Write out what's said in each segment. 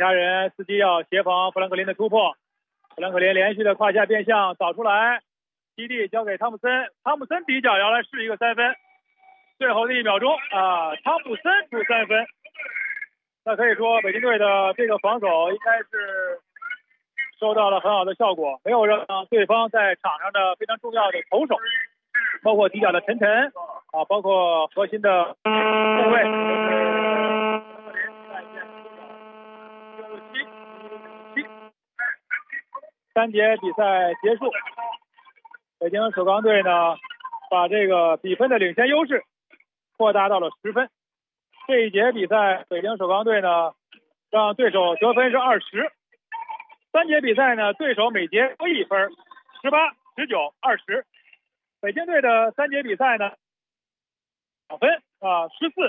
他人伺机要协防富兰克林的突破。富兰克林连续的胯下变向扫出来，基地交给汤普森，汤普森底角摇来是一个3分。最后的1秒钟啊，汤普森出3分。那可以说北京队的这个防守应该是收到了很好的效果，没有让对方在场上的非常重要的投手，包括底角的陈晨啊，包括核心的后卫3节比赛结束，北京首钢队呢把这个比分的领先优势扩大到了10分。这一节比赛，北京首钢队呢让对手得分是20。3节比赛呢，对手每节得1分，18、19、20。北京队的3节比赛呢，2分啊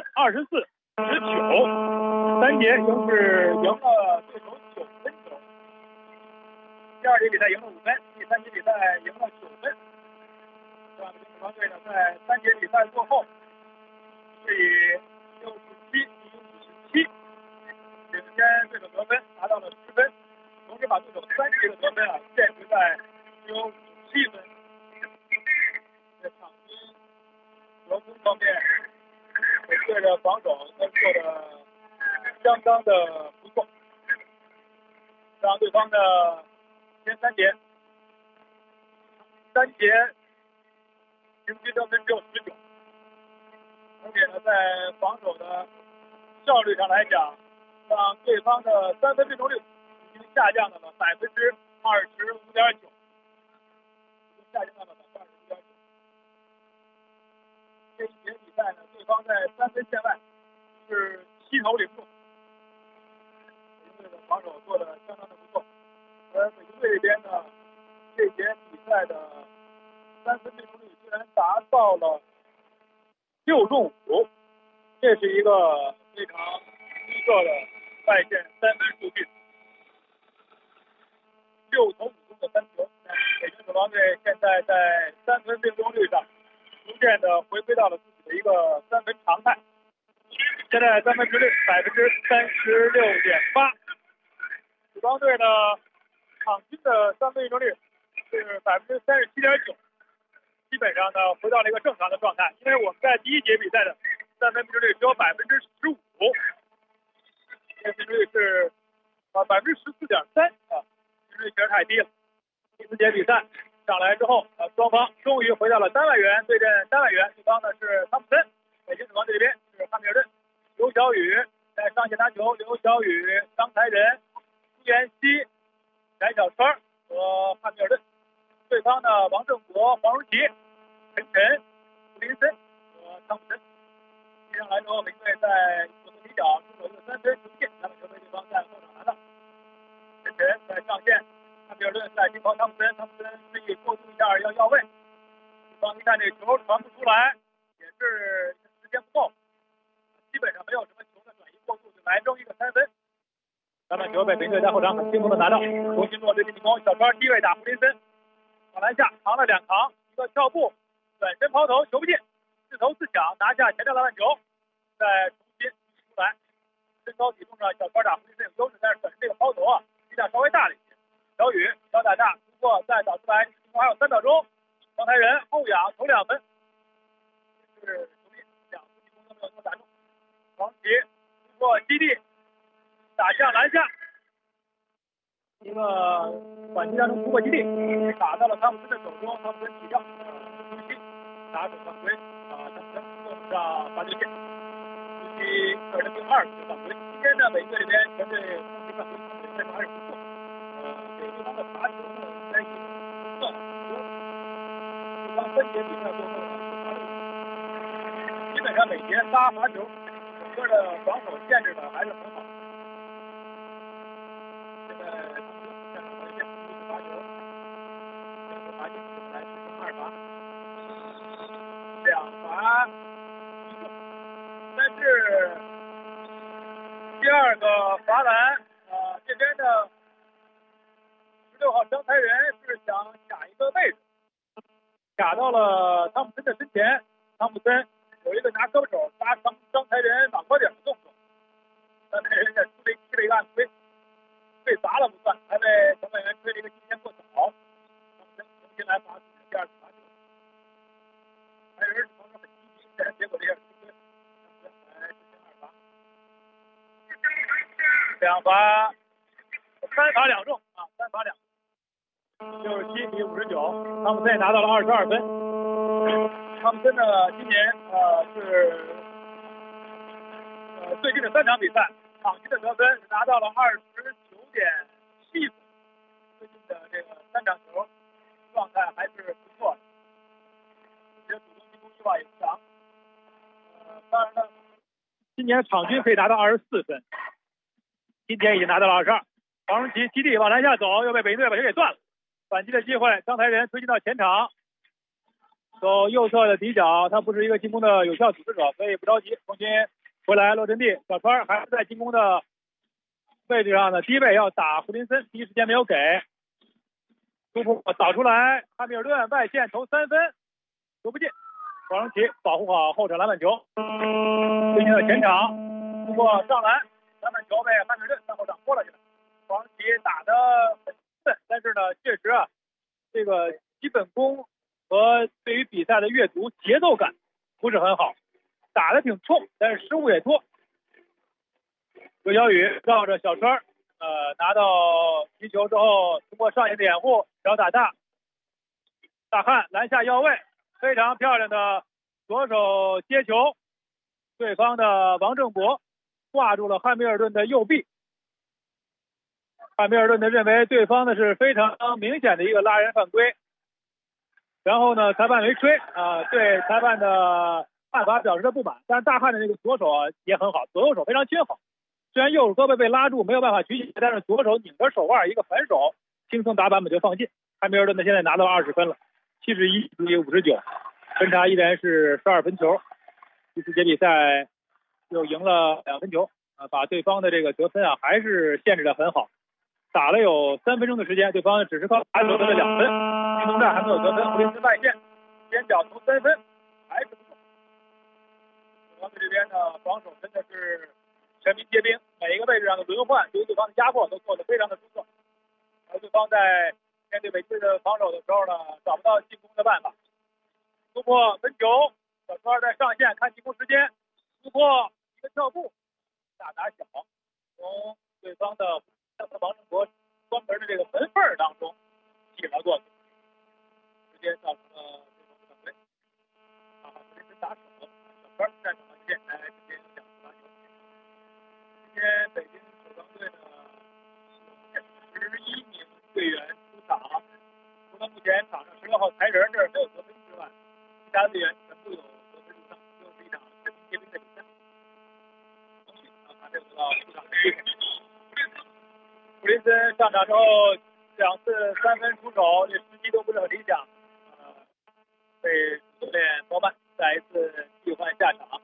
，14、24、19。3节赢了对手9分球。第2节比赛赢了5分，第3节比赛赢了9分。让北京首钢队呢在3节比赛过后是以67-57领先对手得分，拿到了10分。同时把对手3节的得分限制在只有7分。在场均得分方面，北京队的防守都做的相当的不错，让对方的前3节平均得分只有19，而且呢，在防守的效率上来讲，让对方的3分命中率已经下降到了25.9%，下降到了25.9%。这一节比赛呢，对方在3分线外是7投0中，北京队的防守做的相当的不错。而北京队这边呢，这节比赛的3分命中率居然达到了6中5，这是一个非常出色的外线3分数据。6投5中的3球，北京首钢队现在在3分命中率上逐渐的回归到了自己的一个3分常态。现在3分命中率36.8%，首钢队呢场均的3分命中率是37.9%，基本上呢回到了一个正常的状态。因为我们在第1节比赛的3分命中率只有15%，这命中率是14.3%啊。命中率确实太低了。第4节比赛上来之后，双方终于回到了单外援对阵单外援，对方呢是汤普森，北京首钢队这边是汉密尔顿。刘晓宇在上线拿球，刘晓宇、张才仁、朱彦西、翟小川和汉密尔顿。对方呢王正国、黄荣奇、陈晨、布林森和汤普森。接上来之后，北京队在左侧底角出手一个3分球线，那么球被对方在后场拿到。陈晨在上线，汉密尔顿在盯防汤普森，汤普森示意过渡一下要位，对方一看这球传不出来，也是时间不够，基本上没有什么球的转移过渡，就来扔一个3分。篮板球被北京队在后场很轻松的拿到，重新落队进攻，小川低位打布林森，往篮下扛了2扛，一个跳步，转身抛投，球不进，自投自抢拿下前场篮板球，再重新出来。身高体重上小川打布林森有优势，但是本身这个抛投力量稍微大了一些。小雨小打大突破再找出来，情况还有3秒钟，黄台人后仰投2分，这是球迷2次进攻都没有打中。黄奇突破基地打向篮下，一个反击当中突破基地打到了汤普森的手中，汤普森起跳朱熹打手犯规汤普森送上罚球线，朱熹个人第2次犯规。今天呢，北京队这边全队攻击犯规态势还是不错，给对方的罚球呢应该是不算多。对方3节比赛过后呢，罚了基本上每节8罚球，整个的防守限制的还是很好。现在他们下场罚球线，第1次罚球，2个罚进，来执行2罚，2罚1中，但是第2个罚篮，这边的16号张才仁是想卡一个位置，卡到了汤普森的身前，汤普森有一个拿胳膊肘搭张才仁脑壳顶的动作，张才仁在出了一个暗推， 被砸了不算，还被裁判员吹了一个今天过早，重新来罚自己的第二次罚球。还有人防守很积极，但是结果这下吃亏，来执行2罚。2罚，3罚2中啊，3罚2。67比59，汤姆森拿到了22分。汤姆森呢，今年是最近的3场比赛，场均的得分拿到了29.7分。最近的这个3场球状态还是不错的，而且主动进攻欲望也不强。当然呢，今年场均可以达到24分，今天已经拿到了22。黄荣奇基地往篮下走，又被北京队把球给断了。反击的机会，张台仁推进到前场，走右侧的底角，他不是一个进攻的有效组织者，所以不着急，重新回来落阵地。小川还是在进攻的位置上呢，低位要打胡林森，第一时间没有给，突破扫出来，汉密尔顿外线投3分，投不进。黄荣奇保护好后场篮板球，推进到前场，突破上篮，篮板球被汉密尔顿在后场拨了起来。黄荣奇打的很顺，但是呢，确实啊，这个基本功和对于比赛的阅读节奏感不是很好，打的挺冲，但是失误也多。刘晓宇绕着小川，拿到击球之后，通过上线的掩护，找打大汉篮下要位，非常漂亮的左手接球，对方的王正博挂住了汉密尔顿的右臂。汉密尔顿认为对方的是非常明显的一个拉人犯规，然后呢，裁判没吹对裁判的判罚表示了不满。但是大汉的那个左手也很好，左右手非常均衡。虽然右手胳膊被拉住，没有办法举起，但是左手拧着手腕，一个反手，轻松打板就放进。汉密尔顿呢现在拿到20分了，71比59，分差依然是12分球。第4节比赛又赢了2分球把对方的这个得分还是限制的很好。打了有3分钟的时间，对方只是靠打球得了2分，运动战还没有得分。胡林斯外线前脚投3分，还是不错。对方这边的防守真的是全民皆兵，每一个位置上的轮换对于对方的压迫都做得非常的出色。而对方在面对北京的防守的时候呢，找不到进攻的办法。突破分球，小川在上线看进攻时间，突破一个跳步，大打小，从对方的王正国专门的这个门缝当中挤了过去，直接造成了对方的犯规。胡林森打手，小川站场前来直接影响罚球。今天北京首钢队呢11名队员出场，除了目前场上16号才人这儿没有得分之外，其他队员全部有得分入账，又是一场全民皆兵的比赛。腾讯还没有得到出场的机会。胡林森上场之后2次3分出手，这时机都不是很理想，被主教练包曼再一次替换下场，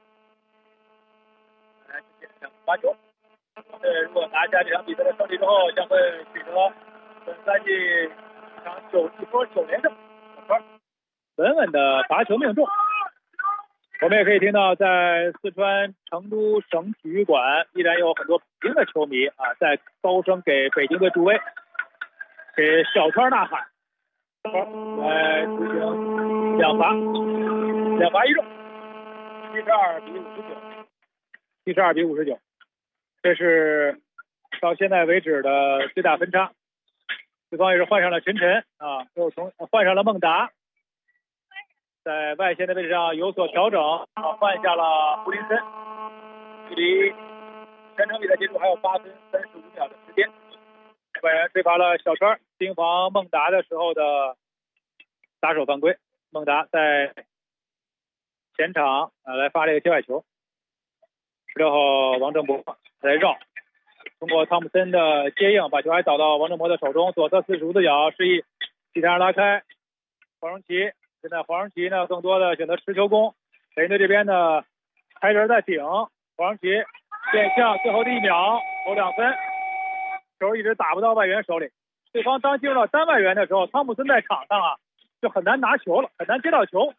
来实现2次罚球。如果拿下这场比赛的胜利之后，将会取得本赛季一场9连胜。稳稳的罚球命中。我们也可以听到，在四川成都省体育馆依然有很多北京的球迷在高声给北京队助威，给小川呐喊，来执行2罚1中，72比59，这是到现在为止的最大分差。对方也是换上了陈晨又换上了孟达，在外线的位置上有所调整换下了胡林森，距离全程比赛结束还有8分35秒的时间。外援吹罚了小川盯防孟达的时候的打手犯规，孟达在前场来发这个界外球，16号王正博来绕，通过汤姆森的接应把球还导到王正博的手中，左侧45度角示意其他人拉开。黄荣奇现在黄荣奇呢更多的选择持球攻，北京队这边呢开人在顶，黄荣奇变向最后的1秒投2分，球一直打不到外援手里。对方当进入到单外援的时候，汤姆森在场上就很难拿球了，很难接到球。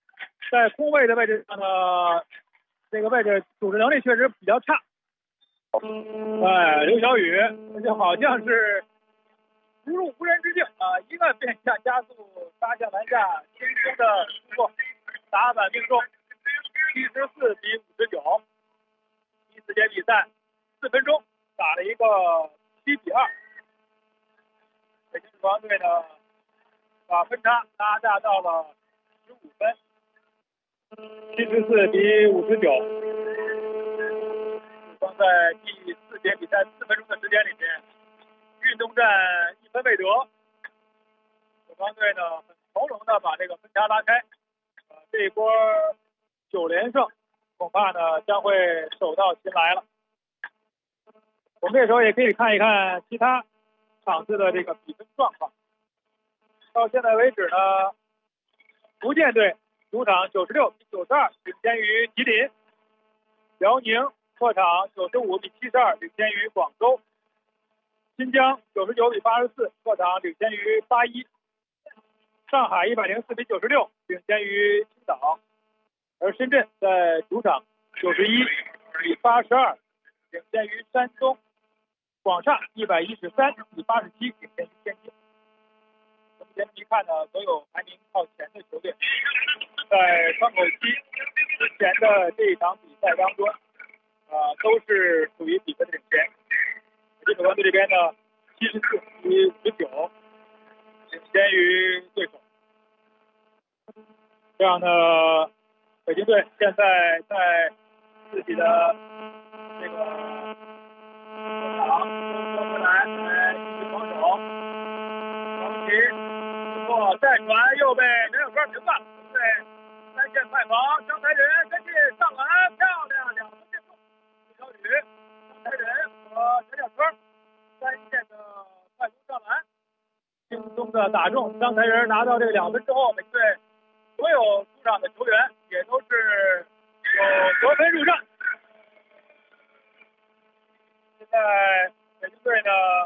在空位的位置上呢，这个位置组织能力确实比较差， 刘晓宇，就好像是如入无人之境啊！一个变向加速杀向篮下，轻松的突破，打板命中，74比59。第四节比赛4分钟打了一个7比2。北京国王队呢，把分差拉大到了15分，74比59。对方在第四节比赛4分钟的时间里面，运动战1分未得。北方队呢，很从容的把这个分差拉开。这一波9连胜，恐怕呢将会手到擒来了。我们这时候也可以看一看其他场次的这个比分状况。到现在为止呢，福建队主场96比92领先于吉林，辽宁客场95比72领先于广州，新疆99比84客场领先于81，上海104比96领先于青岛，而深圳在主场91比82领先于山东，广厦113比87领先于天津。我们前面一看呢，所有排名靠前的球队，在窗口期之前的这一场比赛当中，都是属于比分的领先。北京国王队这边呢，74比19领先于对手。这样呢，北京队现在在自己的这个球场收回来继续防守，张琪突破再传又被刘小川平了。对，3线快防，张才仁跟进上篮，漂亮，2分进攻。刘小宇、张才仁和陈小川3线的快攻上篮，轻松的打中。张才仁拿到这个2分之后，北京队所有出场的球员也都是有得分入账。现在北京队呢，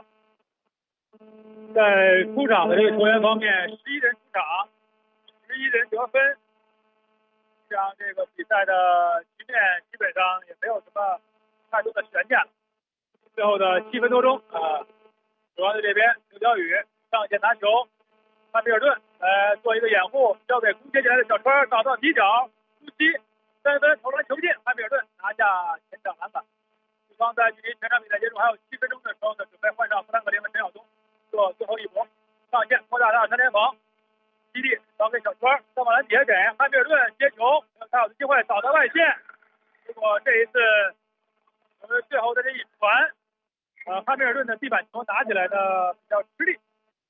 在出场的这个球员方面，11人出场，11人得分，让这个比赛的局面基本上也没有什么太多的悬念了。最后的7分多钟国王队这边刘晓宇上线拿球，汉密尔顿做一个掩护，交给攻接进来的小川，找到底角，突击3分投篮球进，汉密尔顿拿下前场篮板。对方在距离全场比赛结束还有7分钟的时候呢，准备换上弗兰克林和陈晓东做最后一搏，上线扩大他的3连防，基地交给小川，上网篮底下给汉密尔顿接球，他有的机会找到外线，结果这一次最后的这一传，汉密尔顿的地板球拿起来的比较吃力，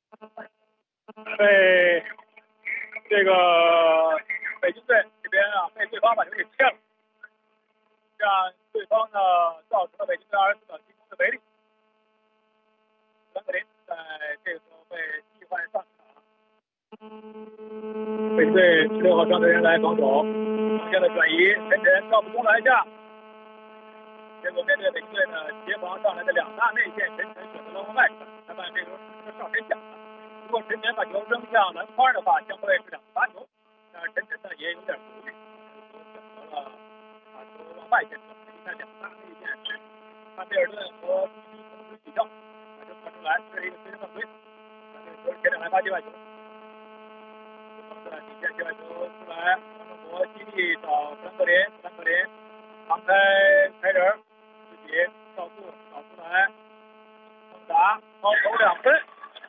被这个北京队这边被对方把球给切了，让对方呢造成了北京队24秒进攻的违例。兰格林在这个时候被替换上场，北京队16号双队人来防守，防线的转移，陈晨跳不攻篮下，结果面对北京队呢协防上来的2大内线，陈晨选择了往外传，裁判这时候是上身抢的。如果陈晨把球扔向篮筐的话，将会是2罚球。但是陈晨呢也有点犹豫，选择了把球往外线传。一看2大内线，汉密尔顿和基地同时起跳，把球传出来，这是一个推身犯规。这个球前场来发界外球，底线界外球出来，王正国基地找弗兰克林，弗兰克林扛开才仁，自己跳速找出来，孟达高投2分。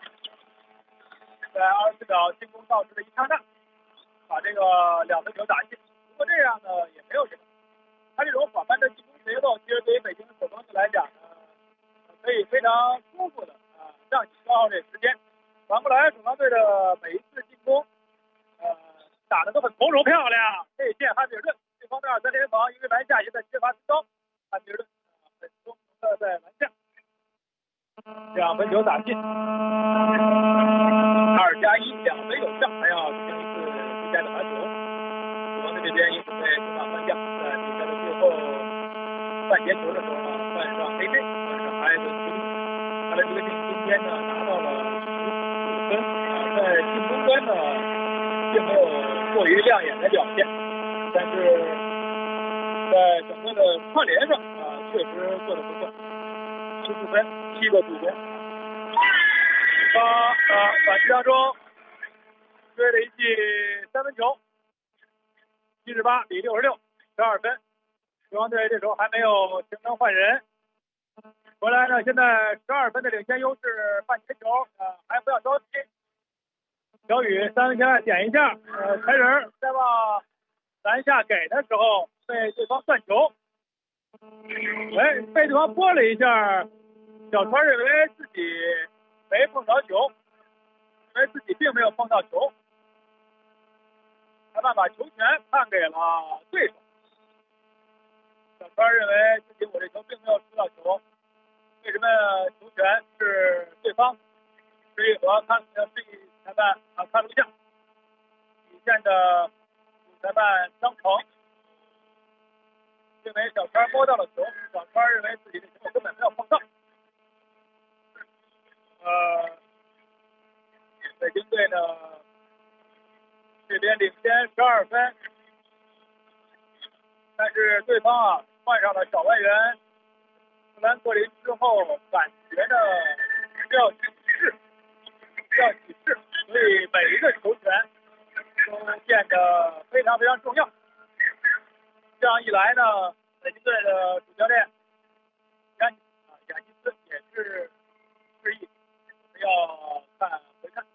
在24秒进攻倒置的一刹那，把这个2分球打进。不过这样呢也没有什么，他这种缓慢的进攻节奏，其实对于北京国王队来讲呢，可以非常舒服的让你消耗这时间。反过来，国王队的每一次进攻，打得都很从容漂亮。内线汉密尔顿，对方的2-3联防，因为篮下也在缺乏提高，汉密尔顿很从容的在篮下2分球打进。2+1，2分有效，还要进行一次最佳的罚球。国王队这边因准备中场换将，在比赛的最后半截球的时候呢，换上 AJ， 换上艾伦·球丁。艾伦·球丁今天呢拿到了15分，在进攻端呢并没有过于亮眼的表现，但是在整个的串联上确实做得不错，14分7个助攻。反击当中追了一记3分球，78比66，12分。对方队这时候还没有形成换人。回来呢，现在12分的领先优势，半前球，还不要着急。小雨3分线外点一下，才人再往篮下给的时候被对方断球，被对方拨了一下，小川认为自己没碰着球，认为自己并没有碰到球，裁判把球权判给了对手。小川认为自己我这球并没有出到球，为什么球权是对方？示意裁判看录像，底线的主裁判张鹏认为小川摸到了球，小川认为自己的球根本没有碰到。北京队呢这边领先12分，但是对方换上了小外援富兰克林之后，感觉呢需要起势，所以每一个球权都变得非常非常重要。这样一来呢，北京队的主教练亚尼斯也是示意要看回看，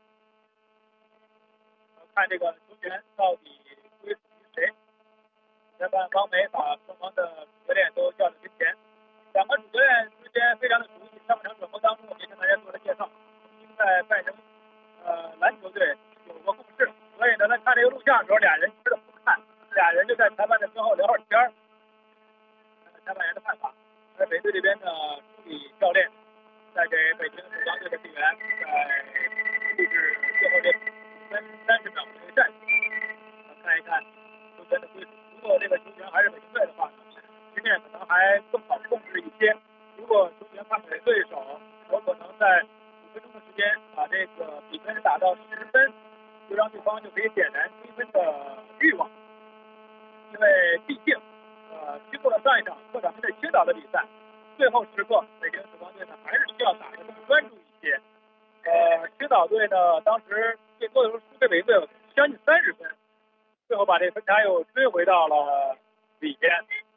看这个球权到底归属于谁。裁判王梅把双方的主教练都叫到跟前，两个主教练之间非常的熟悉。上半场转播当中，也跟大家做了介绍，曾经在拜仁篮球队有过共事，所以呢，在看这个录像的时候，俩人吃的不看，俩人就在裁判的身后聊会儿天儿。裁判员的看法，而北队这边的助理教练在给北京首钢队的队员在布置最后这5分30秒的这个战术，看一看球权的归属。如果这个球权还是北京队的话呢，局面可能还更好控制一些。如果球权判给对手，有可能在5分钟的时间把这个比分打到10分，就让对方就可以点燃追分的欲望。因为毕竟经过了上一场客场面对青岛的比赛，最后时刻北京首钢队呢还是需要打得更专注一些。青岛队呢当时最多的时候输给北京队将近30分，最后把这分差又追回到了里边。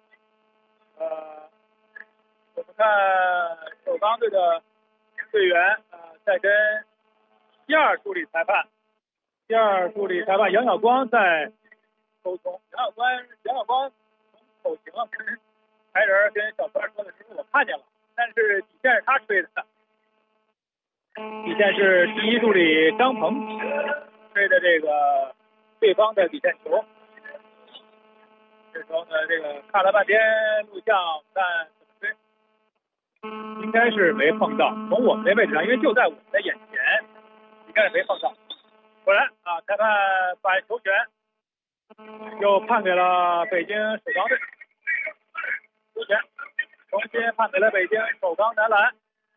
我们看首钢队的队员在跟第二助理裁判杨晓光在沟通。杨晓光从口型跟台人跟小川说的时候我看见了，但是底线是他吹的，底线是第一助理张鹏吹的这个对方的底线球。这时候呢，这个看了半天录像，看怎么吹，应该是没碰到。从我们这位置上，因为就在我们的眼前，应该是没碰到。果然裁判把球权又判给了北京首钢队，球权重新判给了北京首钢男篮。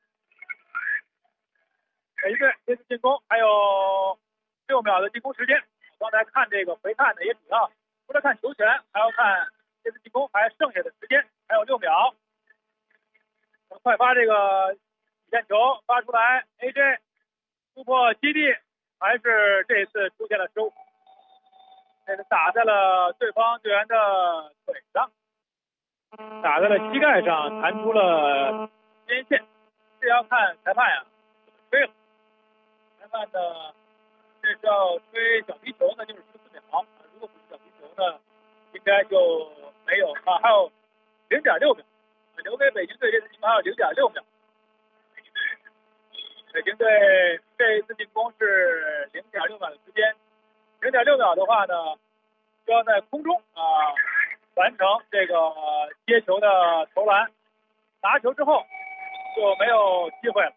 北京队这次进攻还有6秒的进攻时间。刚才看这个回看呢，也主要除了看球权，还要看这次进攻还剩下的时间，还有6秒。快发这个底线球发出来 ，AJ 突破基地，还是这次出现了失误，这是打在了对方队员的腿上，打在了膝盖上，弹出了边线。这要看裁判怎么吹了。裁判呢，这是要吹小皮球呢，就是14秒。如果不是小皮球呢，应该就没有还有0.6秒，留给北京队这次进攻还有0.6秒。北京队这一次进攻是0.6秒的时间，0.6秒的话呢，就要在空中完成这个接球的投篮，拿球之后就没有机会了。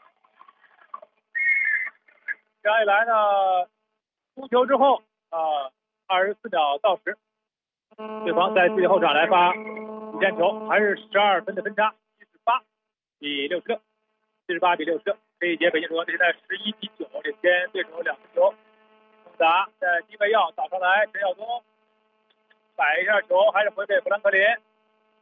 这样一来呢，出球之后24秒到时，对方在自己后场来发底线球，还是12分的分差，78比66。这一节北京首钢队在11比9领先对手2分球。孟达在低位要打上来，陈晓东摆一下球，还是回给富兰克林。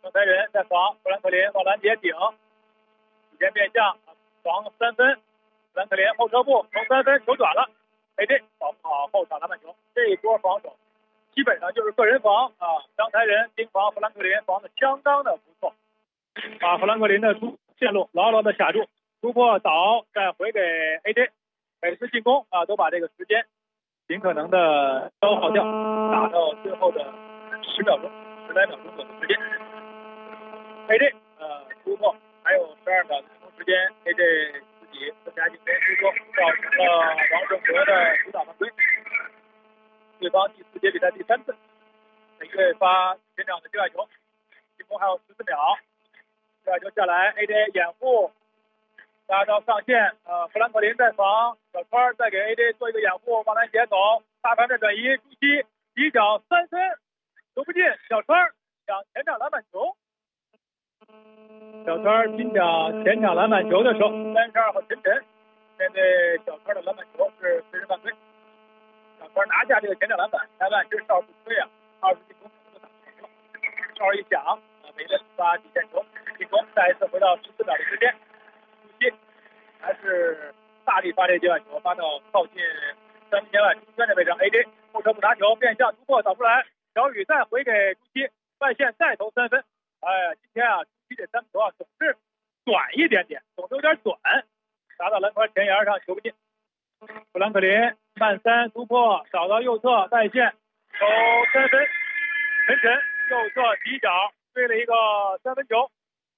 郑才仁在防富兰克林往拦截顶，提前变向防3分，富兰克林后撤步从3分球短了 ，AJ 保护好后场篮板球。这一波防守基本上就是个人防啊，张才仁盯防富兰克林防的相当的不错，把富兰克林的线路牢牢的卡住，突破倒再回给 AJ， 每次进攻啊都把这个时间尽可能的消耗掉，打到最后的10秒钟、10来秒钟左右的时间。AJ 突破还有12秒的进攻时间 ，AJ 自己增加进攻突破，造成了王正国的主打犯规。对方第4节比赛第3次，每队发前场的界外球，进攻还有14秒，界外球下来 ，AJ 掩护。拉到上线，富兰克林在防，小川再给 AJ 做一个掩护，往篮前走，大盘面转移，朱熹底角3分，投不进，小川抢前场篮板球，小川拼抢前场篮板球的时候，32号陈晨面对小川的篮板球是随身犯规，小川拿下这个前场篮板，裁判这哨不吹啊，20进攻都打成了，哨一响，梅根发底线球，进攻再一次回到14秒的时间。还是大力发这界外球，发到靠近3分线外中圈的位置 ，AJ 后撤步拿球，变向突破导出来，小雨再回给朱熹，外线再投3分。哎，今天啊，朱熹这3分球啊总是短一点点，总是有点短，打到篮筐前沿上球不进。富兰克林慢3突破，找到右侧外线投3分，陈晨右侧底角追了一个3分球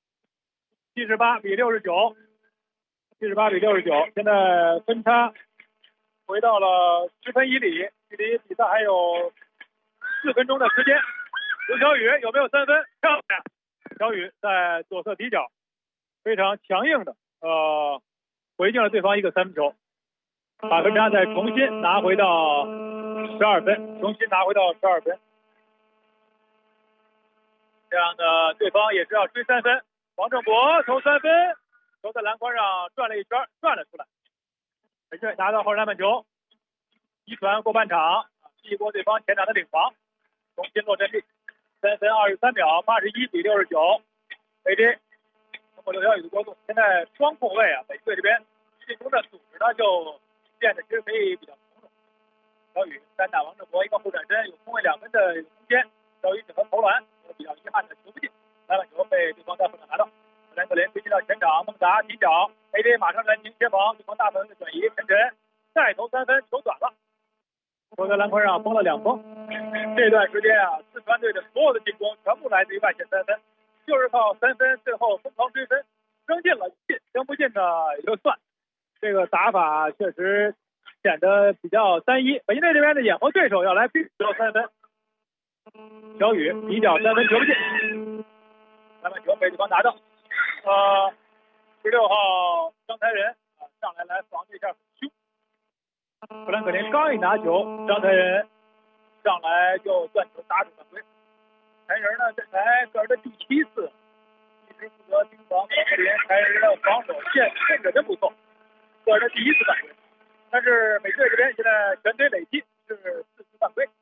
，78比69。78比69，现在分差回到了10分以里，距离比赛还有4分钟的时间。刘晓宇有没有3分？漂亮！小雨在左侧底角非常强硬的回敬了对方一个3分球，把分差再重新拿回到12分，这样的对方也是要追3分。王正博投3分。球在篮筐上转了一圈，转了出来。本顺拿到后篮板球，一传过半场，逼过对方前场的领防，重新落阵地。3分23秒，81比69。AJ 通过刘晓宇的过渡，现在双控卫啊，北队这边进攻的组织呢就变得其实可以比较从容。小雨单打王正博，一个后转身，有空位2分的空间。小雨整个投篮，比较遗憾的球不进，篮板球被对方在后场拿到。富兰克林推进到前场，孟达底角 ，AJ 马上拦停切防，对方大门的转移，陈晨再投3分，球短了，球在篮筐上封了2封。这段时间啊，四川队的所有的进攻全部来自于外线3分，就是靠3分最后疯狂追分，扔进了进，扔不进的也就算。这个打法确实显得比较单一。北京队这边的掩护对手要来逼求3分，小雨底角3分球不进，篮板球被对方拿到。16号张才仁上来防这一下很凶，富兰克林刚一拿球，张才仁上来就断球打出犯规。才仁呢，这才个人的第7次，一直负责盯防富兰克林，才仁的防守线控制真不错，个人的第1次犯规。但是美队这边现在全队累计是4次犯规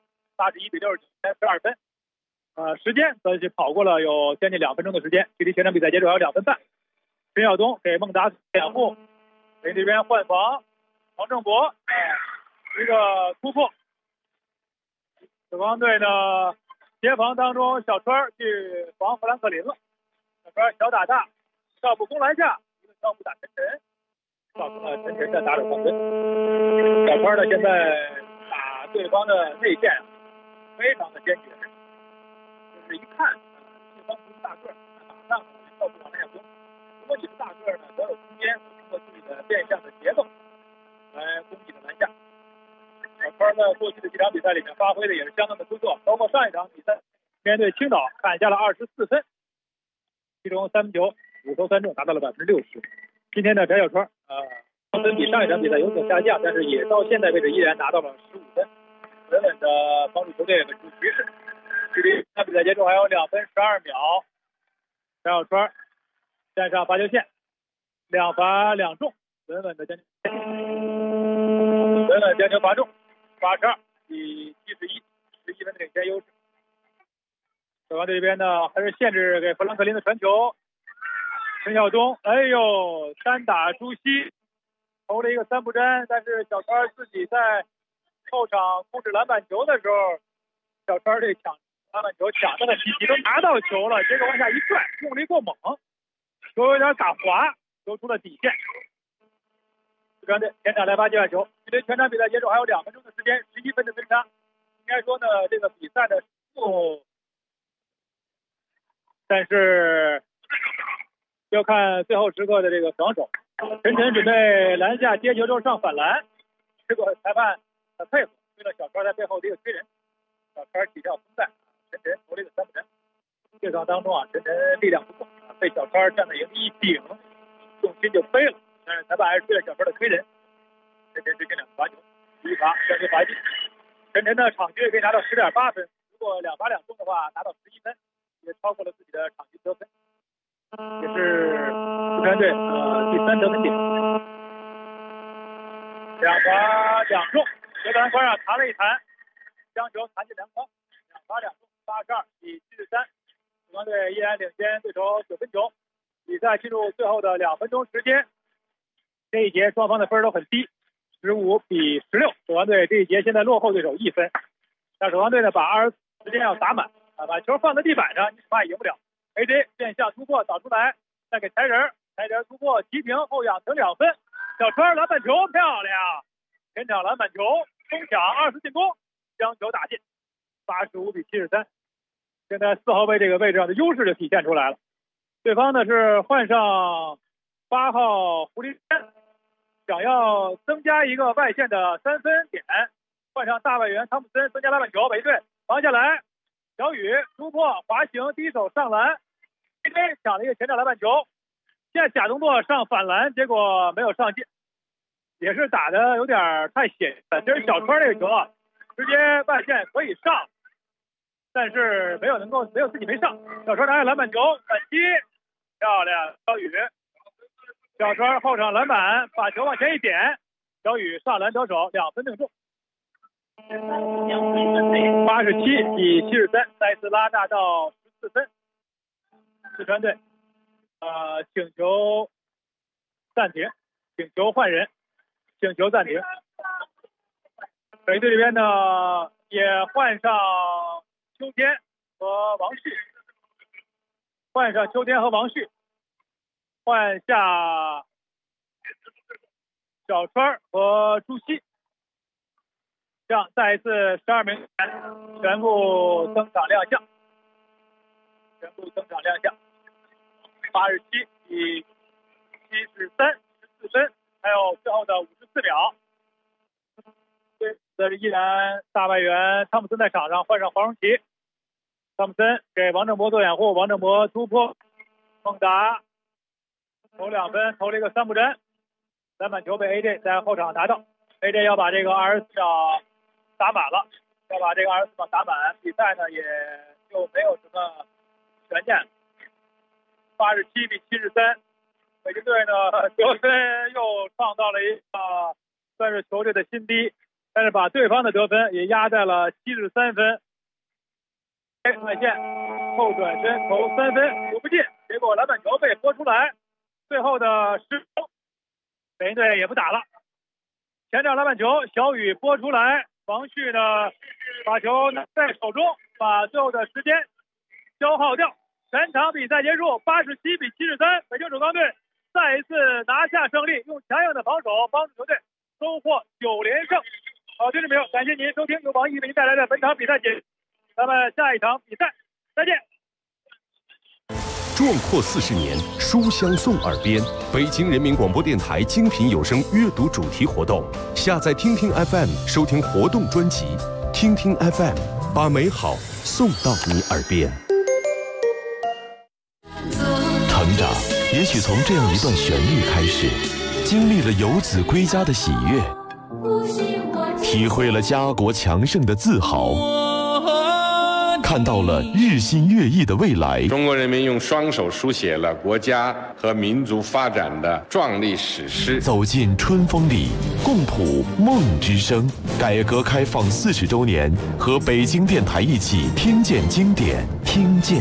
，81比69，才12分。时间则是跑过了有将近2分钟的时间，距离全场比赛结束还有2分半。陈晓东给孟达掩护，北这边换防，王正博一个突破。对方队呢协防当中，小川去防富兰克林了，小川小打大，少步攻篮下，一个少步打陈晨，造成了陈晨的打手犯规。小川呢现在打对方的内线非常的坚决。就是一看，对方不是大个，马上到处往篮下攻。如果你是大个呢，则有空间通过自己的变向的节奏来攻击的篮下。小川在过去的几场比赛里面发挥的也是相当的出色，包括上一场比赛面对青岛砍下了24分，其中3分球5投3中，达到了60%。今天的翟小川得分比上一场比赛有所下降，但是也到现在为止依然拿到了15分，稳稳的帮助球队稳住局势。距离比赛结束还有2分12秒，翟小川站上罚球线，2罚2中，稳稳的将球罚中，82比71，11分的领先优势。 对方这边呢还是限制给弗兰克林的传球，陈晓东，哎呦，单打朱熹，投了一个3不沾，但是小川自己在后场控制篮板球的时候，小川这抢篮板球抢的很积极，都拿到球了，结果往下一拽，用力过猛，球有点打滑，球出了底线。四川队前场来发接发球，距离全场比赛结束还有2分钟的时间，11分的分差。应该说呢，这个比赛的速度，但是要看最后时刻的这个防守。陈晨准备篮下接球之后上反篮，结果裁判的配合，为了小川在背后的一个推人，小川起跳松散，陈晨投了一个3不沾。这场当中啊，陈晨力量不够，被小川站在营地一顶，重心就飞了。但是裁判还是吹了小川的推人，陈晨执行2个罚球，1罚将球罚进。陈晨的场均可以拿到10.8分，如果2罚2中的话，拿到11分，也超过了自己的场均得分，也是四川队第3得分点。2罚2中，球在篮筐上弹了一弹，将球弹进篮筐，2罚2中，82比73，四川队依然领先对手9分球。比赛进入最后的2分钟时间，这一节双方的分都很低，15比16，守望队这一节现在落后对手1分。但守望队呢把24时间要打满把球放在地板上，你恐怕也赢不了。AJ 变向突破导出来，再给才人突破齐平后仰成2分。小川篮板球漂亮，前场篮板球冲抢2次进攻，将球打进，85比73。现在4号位这个位置上的优势就体现出来了。对方呢是换上8号胡林山，想要增加一个外线的3分点，换上大外援汤普森增加篮板球，北队防下来，小雨突破滑行低手上篮，AJ 抢了一个前场篮板球，现在假动作上反篮，结果没有上进，也是打的有点太险了。其实小川这个球啊，直接外线可以上，但是没有自己没上。小川拿下篮板球，反击漂亮，小雨，小川后场篮板，把球往前一点，小雨上篮得手，2分命中。87比73，再次拉大到14分。四川队请求暂停，请求换人，请求暂停。北队这边呢也换上秋天和王旭，换上秋天和王旭，换下小川和朱熹，这样再一次12名全部登场亮相，87比73，14分，还有最后的54秒。对，这是依然大外援汤普森在场上，换上黄荣奇，汤普森给王正博做掩护，王正博突破孟达投2分，投了一个3不沾，篮板球被 AJ 在后场拿到， AJ 要把这个24秒打满了，比赛呢也就没有什么悬念。87比73，北京队呢得分又创造了一个算是球队的新低，但是把对方的得分也压在了73分。外线后转身投3分不进，结果篮板球被拨出来，最后的10分北京队也不打了，前场篮板球小雨拨出来，王旭呢把球拿在手中，把最后的时间消耗掉。全场比赛结束，87比73，北京首钢队再一次拿下胜利，用强硬的防守帮助球队收获9连胜。好，听众朋友，感谢您收听由网易为您带来的本场比赛解，咱们下一场比赛再见。 壮阔40年，书香送耳边。北京人民广播电台精品有声阅读主题活动，下载听听 FM 收听活动专辑，听听 FM 把美好送到你耳边。成长也许从这样一段旋律开始，经历了游子归家的喜悦，体会了家国强盛的自豪，看看到了日新月异的未来。 中国人民用双手书写了国家和民族发展的壮丽史诗。 走进春风里，共谱梦之声。改革开放40周年，和北京电台一起听见经典，听见